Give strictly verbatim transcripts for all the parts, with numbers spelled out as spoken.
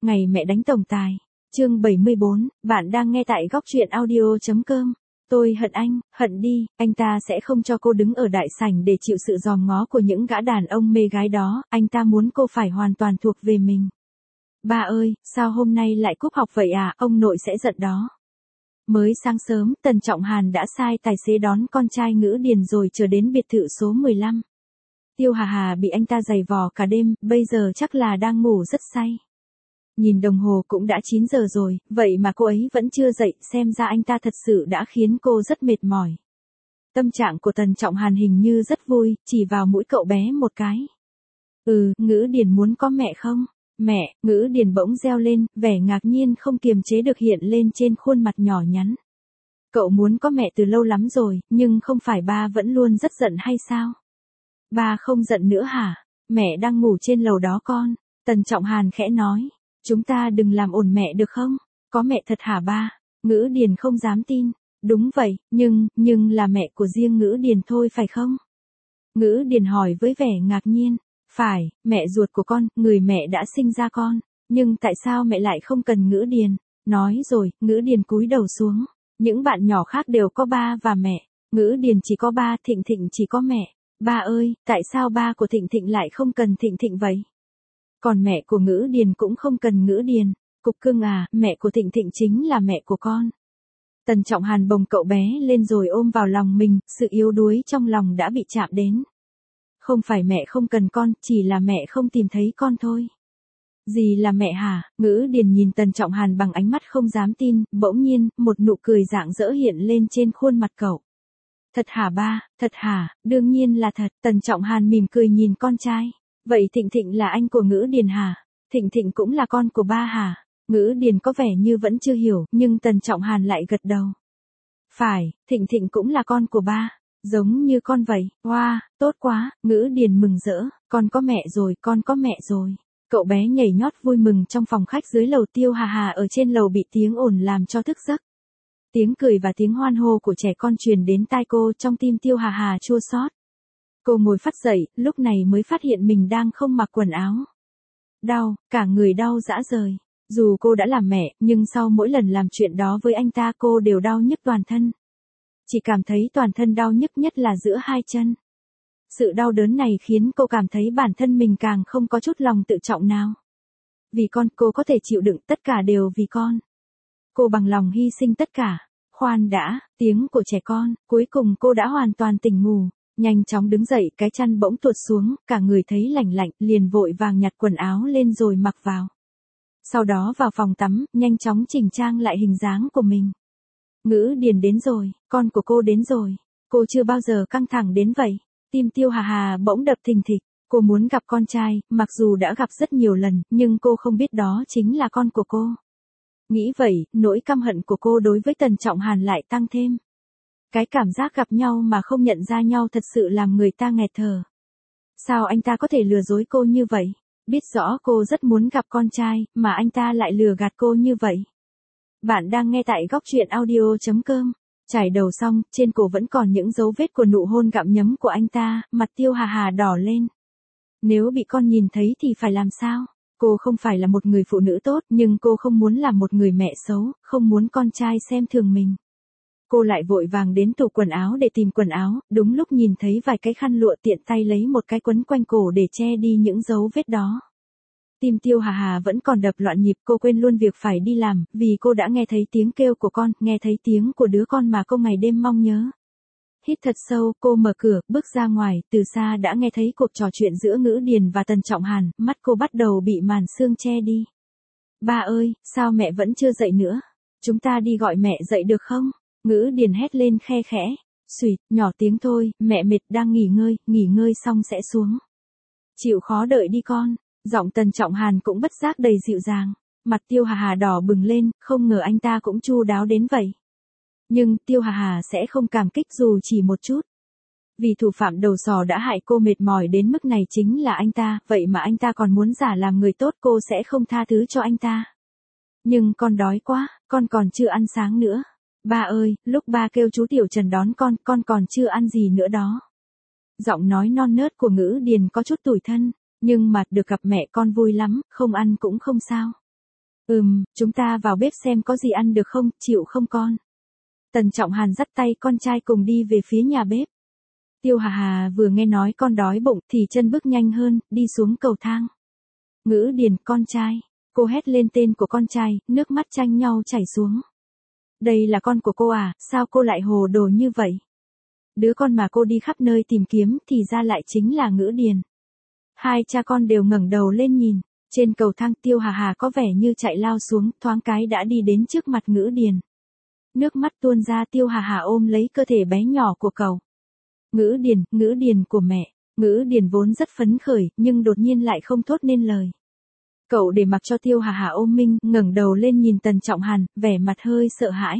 Ngày mẹ đánh tổng tài. Chương bảy mươi bốn, bạn đang nghe tại góc truyện audio.com. Tôi hận anh, hận đi, anh ta sẽ không cho cô đứng ở đại sảnh để chịu sự dòm ngó của những gã đàn ông mê gái đó, anh ta muốn cô phải hoàn toàn thuộc về mình. Ba ơi, sao hôm nay lại cúp học vậy à, ông nội sẽ giận đó. Mới sáng sớm, Tần Trọng Hàn đã sai tài xế đón con trai Ngữ Điền rồi chờ đến biệt thự số mười lăm. Tiêu Hà Hà bị anh ta giày vò cả đêm, bây giờ chắc là đang ngủ rất say. Nhìn đồng hồ cũng đã chín giờ rồi, vậy mà cô ấy vẫn chưa dậy, xem ra anh ta thật sự đã khiến cô rất mệt mỏi. Tâm trạng của Tần Trọng Hàn hình như rất vui, chỉ vào mũi cậu bé một cái. Ừ, Ngữ Điền muốn có mẹ không? Mẹ, Ngữ Điền bỗng reo lên, vẻ ngạc nhiên không kiềm chế được hiện lên trên khuôn mặt nhỏ nhắn. Cậu muốn có mẹ từ lâu lắm rồi, nhưng không phải ba vẫn luôn rất giận hay sao? Ba không giận nữa hả? Mẹ đang ngủ trên lầu đó con. Tần Trọng Hàn khẽ nói. Chúng ta đừng làm ồn mẹ được không? Có mẹ thật hả ba? Ngữ Điền không dám tin. Đúng vậy, nhưng, nhưng là mẹ của riêng Ngữ Điền thôi phải không? Ngữ Điền hỏi với vẻ ngạc nhiên. Phải, mẹ ruột của con, người mẹ đã sinh ra con. Nhưng tại sao mẹ lại không cần Ngữ Điền? Nói rồi, Ngữ Điền cúi đầu xuống. Những bạn nhỏ khác đều có ba và mẹ. Ngữ Điền chỉ có ba, Thịnh Thịnh chỉ có mẹ. Ba ơi, tại sao ba của Thịnh Thịnh lại không cần Thịnh Thịnh vậy? Còn mẹ của Ngữ Điền cũng không cần Ngữ Điền. Cục cưng à, mẹ của Thịnh Thịnh chính là mẹ của con. Tần Trọng Hàn bồng cậu bé lên rồi ôm vào lòng mình, sự yếu đuối trong lòng đã bị chạm đến. Không phải mẹ không cần con, chỉ là mẹ không tìm thấy con thôi. Gì là mẹ hả? Ngữ Điền nhìn Tần Trọng Hàn bằng ánh mắt không dám tin, bỗng nhiên, một nụ cười rạng rỡ hiện lên trên khuôn mặt cậu. Thật hả ba, thật hả, đương nhiên là thật. Tần Trọng Hàn mỉm cười nhìn con trai. Vậy Thịnh Thịnh là anh của Ngữ Điền hả? Thịnh Thịnh cũng là con của ba hả? Ngữ Điền có vẻ như vẫn chưa hiểu, nhưng Tần Trọng Hàn lại gật đầu. Phải, Thịnh Thịnh cũng là con của ba. Giống như con vậy. Wow, tốt quá, Ngữ Điền mừng rỡ. Con có mẹ rồi, con có mẹ rồi. Cậu bé nhảy nhót vui mừng trong phòng khách dưới lầu. Tiêu Hà Hà ở trên lầu bị tiếng ồn làm cho thức giấc. Tiếng cười và tiếng hoan hô của trẻ con truyền đến tai cô, trong tim Tiêu Hà Hà chua xót. Cô ngồi phắt dậy, lúc này mới phát hiện mình đang không mặc quần áo. Đau, cả người đau rã rời. Dù cô đã làm mẹ, nhưng sau mỗi lần làm chuyện đó với anh ta cô đều đau nhức toàn thân. Chỉ cảm thấy toàn thân đau nhức nhất là giữa hai chân. Sự đau đớn này khiến cô cảm thấy bản thân mình càng không có chút lòng tự trọng nào. Vì con, cô có thể chịu đựng, tất cả đều vì con. Cô bằng lòng hy sinh tất cả. Khoan đã, tiếng của trẻ con, cuối cùng cô đã hoàn toàn tỉnh ngủ. Nhanh chóng đứng dậy, cái chăn bỗng tuột xuống, cả người thấy lạnh lạnh, liền vội vàng nhặt quần áo lên rồi mặc vào. Sau đó vào phòng tắm, nhanh chóng chỉnh trang lại hình dáng của mình. Ngữ Điền đến rồi, con của cô đến rồi. Cô chưa bao giờ căng thẳng đến vậy. Tim Tiêu Hà Hà bỗng đập thình thịch. Cô muốn gặp con trai, mặc dù đã gặp rất nhiều lần, nhưng cô không biết đó chính là con của cô. Nghĩ vậy, nỗi căm hận của cô đối với Tần Trọng Hàn lại tăng thêm. Cái cảm giác gặp nhau mà không nhận ra nhau thật sự làm người ta nghẹt thở. Sao anh ta có thể lừa dối cô như vậy? Biết rõ cô rất muốn gặp con trai, mà anh ta lại lừa gạt cô như vậy. Bạn đang nghe tại góc truyện audio.com. Trải đầu xong, trên cổ vẫn còn những dấu vết của nụ hôn gặm nhấm của anh ta, mặt Tiêu Hà Hà đỏ lên. Nếu bị con nhìn thấy thì phải làm sao? Cô không phải là một người phụ nữ tốt, nhưng cô không muốn làm một người mẹ xấu, không muốn con trai xem thường mình. Cô lại vội vàng đến tủ quần áo để tìm quần áo, đúng lúc nhìn thấy vài cái khăn lụa, tiện tay lấy một cái quấn quanh cổ để che đi những dấu vết đó. Tim Tiêu Hà Hà vẫn còn đập loạn nhịp, cô quên luôn việc phải đi làm, vì cô đã nghe thấy tiếng kêu của con, nghe thấy tiếng của đứa con mà cô ngày đêm mong nhớ. Hít thật sâu, cô mở cửa, bước ra ngoài, từ xa đã nghe thấy cuộc trò chuyện giữa Ngữ Điền và Tần Trọng Hàn, mắt cô bắt đầu bị màn sương che đi. Ba ơi, sao mẹ vẫn chưa dậy nữa? Chúng ta đi gọi mẹ dậy được không? Ngữ Điền hét lên khe khẽ. Xùyt, nhỏ tiếng thôi, mẹ mệt đang nghỉ ngơi, nghỉ ngơi xong sẽ xuống. Chịu khó đợi đi con. Giọng Tần Trọng Hàn cũng bất giác đầy dịu dàng. Mặt Tiêu Hà Hà đỏ bừng lên, không ngờ anh ta cũng chu đáo đến vậy. Nhưng Tiêu Hà Hà sẽ không cảm kích dù chỉ một chút. Vì thủ phạm đầu sò đã hại cô mệt mỏi đến mức này chính là anh ta, vậy mà anh ta còn muốn giả làm người tốt, cô sẽ không tha thứ cho anh ta. Nhưng con đói quá, con còn chưa ăn sáng nữa. Ba ơi, lúc ba kêu chú Tiểu Trần đón con, con còn chưa ăn gì nữa đó. Giọng nói non nớt của Ngữ Điền có chút tủi thân, nhưng mà được gặp mẹ con vui lắm, không ăn cũng không sao. Ừm, chúng ta vào bếp xem có gì ăn được không, chịu không con? Tần Trọng Hàn dắt tay con trai cùng đi về phía nhà bếp. Tiêu Hà Hà vừa nghe nói con đói bụng thì chân bước nhanh hơn, đi xuống cầu thang. Ngữ Điền, con trai. Cô hét lên tên của con trai, nước mắt tranh nhau chảy xuống. Đây là con của cô à, sao cô lại hồ đồ như vậy? Đứa con mà cô đi khắp nơi tìm kiếm thì ra lại chính là Ngữ Điền. Hai cha con đều ngẩng đầu lên nhìn. Trên cầu thang Tiêu Hà Hà có vẻ như chạy lao xuống, thoáng cái đã đi đến trước mặt Ngữ Điền. Nước mắt tuôn ra, Tiêu Hà Hà ôm lấy cơ thể bé nhỏ của cậu. Ngữ Điền, Ngữ Điền của mẹ. Ngữ Điền vốn rất phấn khởi, nhưng đột nhiên lại không thốt nên lời. Cậu để mặc cho Tiêu Hà Hà ôm Minh, ngẩng đầu lên nhìn Tần Trọng Hàn, vẻ mặt hơi sợ hãi.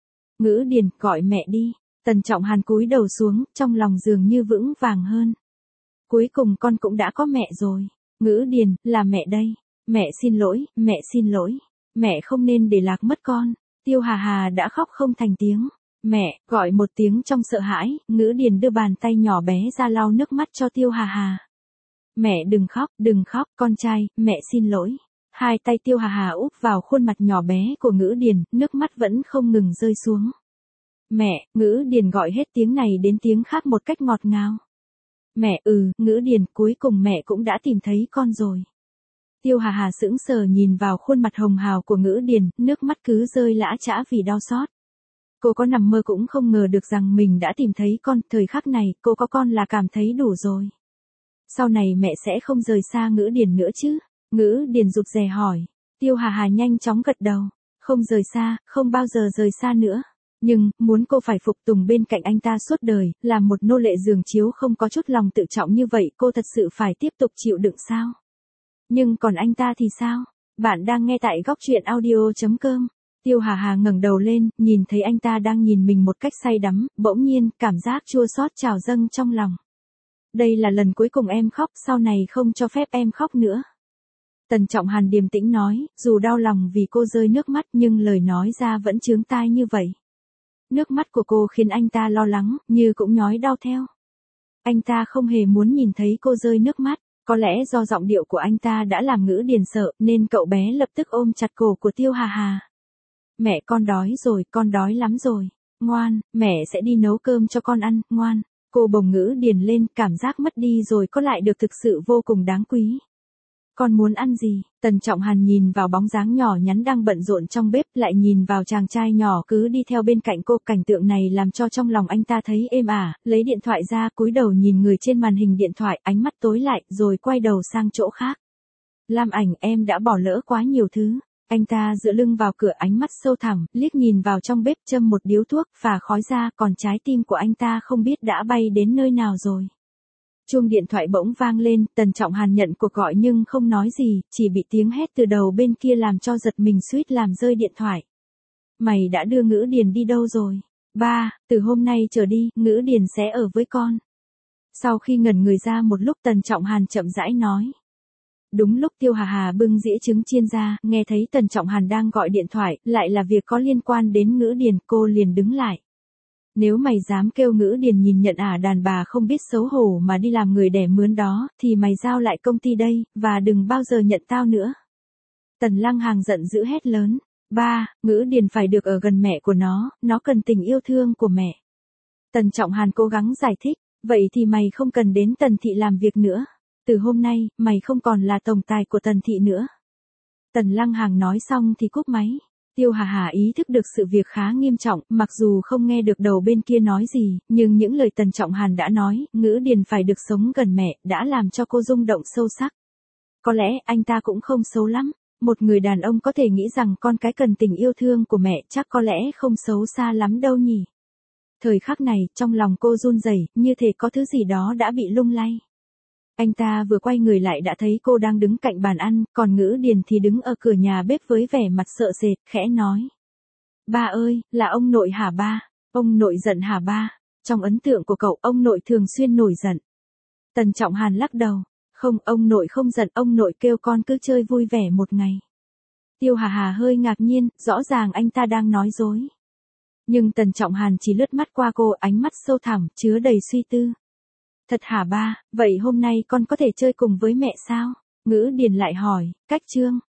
Ngữ Điền, gọi mẹ đi. Tần Trọng Hàn cúi đầu xuống, trong lòng dường như vững vàng hơn. Cuối cùng con cũng đã có mẹ rồi. Ngữ Điền, là mẹ đây. Mẹ xin lỗi, mẹ xin lỗi. Mẹ không nên để lạc mất con. Tiêu Hà Hà đã khóc không thành tiếng. Mẹ, gọi một tiếng trong sợ hãi, Ngữ Điền đưa bàn tay nhỏ bé ra lau nước mắt cho Tiêu Hà Hà. Mẹ đừng khóc, đừng khóc, con trai, mẹ xin lỗi. Hai tay Tiêu Hà Hà úp vào khuôn mặt nhỏ bé của Ngữ Điền, nước mắt vẫn không ngừng rơi xuống. Mẹ, Ngữ Điền gọi hết tiếng này đến tiếng khác một cách ngọt ngào. Mẹ, ừ, Ngữ Điền, cuối cùng mẹ cũng đã tìm thấy con rồi. Tiêu Hà Hà sững sờ nhìn vào khuôn mặt hồng hào của Ngữ Điền, nước mắt cứ rơi lã chã vì đau xót. Cô có nằm mơ cũng không ngờ được rằng mình đã tìm thấy con, thời khắc này, cô có con là cảm thấy đủ rồi. Sau này mẹ sẽ không rời xa Ngữ Điền nữa chứ? Ngữ Điền rụt rè hỏi. Tiêu Hà Hà nhanh chóng gật đầu. Không rời xa, không bao giờ rời xa nữa. Nhưng, muốn cô phải phục tùng bên cạnh anh ta suốt đời, làm một nô lệ giường chiếu không có chút lòng tự trọng như vậy, cô thật sự phải tiếp tục chịu đựng sao? Nhưng còn anh ta thì sao? Bạn đang nghe tại góc truyện audio chấm com. Tiêu Hà Hà ngẩng đầu lên, nhìn thấy anh ta đang nhìn mình một cách say đắm, bỗng nhiên, cảm giác chua xót trào dâng trong lòng. Đây là lần cuối cùng em khóc, sau này không cho phép em khóc nữa. Tần Trọng Hàn điềm tĩnh nói, dù đau lòng vì cô rơi nước mắt nhưng lời nói ra vẫn chướng tai như vậy. Nước mắt của cô khiến anh ta lo lắng, như cũng nhói đau theo. Anh ta không hề muốn nhìn thấy cô rơi nước mắt, có lẽ do giọng điệu của anh ta đã làm Ngữ Điền sợ nên cậu bé lập tức ôm chặt cổ của Tiêu Hà Hà. Mẹ, con đói rồi, con đói lắm rồi. Ngoan, mẹ sẽ đi nấu cơm cho con ăn, ngoan. Cô bồng Ngữ Điền lên, cảm giác mất đi rồi có lại được thực sự vô cùng đáng quý. Con muốn ăn gì? Tần Trọng Hàn nhìn vào bóng dáng nhỏ nhắn đang bận rộn trong bếp, lại nhìn vào chàng trai nhỏ cứ đi theo bên cạnh cô. Cảnh tượng này làm cho trong lòng anh ta thấy êm ả, lấy điện thoại ra, cúi đầu nhìn người trên màn hình điện thoại, ánh mắt tối lại, rồi quay đầu sang chỗ khác. Lam Ảnh, em đã bỏ lỡ quá nhiều thứ. Anh ta dựa lưng vào cửa, ánh mắt sâu thẳm, liếc nhìn vào trong bếp, châm một điếu thuốc, phả khói ra, còn trái tim của anh ta không biết đã bay đến nơi nào rồi. Chuông điện thoại bỗng vang lên, Tần Trọng Hàn nhận cuộc gọi nhưng không nói gì, chỉ bị tiếng hét từ đầu bên kia làm cho giật mình suýt làm rơi điện thoại. Mày đã đưa Ngữ Điền đi đâu rồi? Ba, từ hôm nay trở đi, Ngữ Điền sẽ ở với con. Sau khi ngẩn người ra một lúc, Tần Trọng Hàn chậm rãi nói. Đúng lúc Tiêu Hà Hà bưng dĩa trứng chiên ra, nghe thấy Tần Trọng Hàn đang gọi điện thoại, lại là việc có liên quan đến Ngữ Điền, cô liền đứng lại. Nếu mày dám kêu Ngữ Điền nhìn nhận ả đàn bà không biết xấu hổ mà đi làm người đẻ mướn đó, thì mày giao lại công ty đây, và đừng bao giờ nhận tao nữa. Tần Lăng Hàng giận dữ hét lớn. Ba, Ngữ Điền phải được ở gần mẹ của nó, nó cần tình yêu thương của mẹ. Tần Trọng Hàn cố gắng giải thích, vậy thì mày không cần đến Tần Thị làm việc nữa. Từ hôm nay, mày không còn là tổng tài của Tần Thị nữa. Tần Lăng Hàng nói xong thì cúp máy. Tiêu Hà Hà ý thức được sự việc khá nghiêm trọng, mặc dù không nghe được đầu bên kia nói gì, nhưng những lời Tần Trọng Hàn đã nói, Ngữ Điền phải được sống gần mẹ, đã làm cho cô rung động sâu sắc. Có lẽ anh ta cũng không xấu lắm, một người đàn ông có thể nghĩ rằng con cái cần tình yêu thương của mẹ, chắc có lẽ không xấu xa lắm đâu nhỉ. Thời khắc này, trong lòng cô run rẩy, như thể có thứ gì đó đã bị lung lay. Anh ta vừa quay người lại đã thấy cô đang đứng cạnh bàn ăn, còn Ngữ Điền thì đứng ở cửa nhà bếp với vẻ mặt sợ sệt, khẽ nói. Ba ơi, là ông nội hả ba? Ông nội giận hả ba? Trong ấn tượng của cậu, ông nội thường xuyên nổi giận. Tần Trọng Hàn lắc đầu. Không, ông nội không giận, ông nội kêu con cứ chơi vui vẻ một ngày. Tiêu Hà Hà hơi ngạc nhiên, rõ ràng anh ta đang nói dối. Nhưng Tần Trọng Hàn chỉ lướt mắt qua cô, ánh mắt sâu thẳm, chứa đầy suy tư. Thật hả ba, vậy hôm nay con có thể chơi cùng với mẹ sao? Ngữ Điền lại hỏi, cách chương.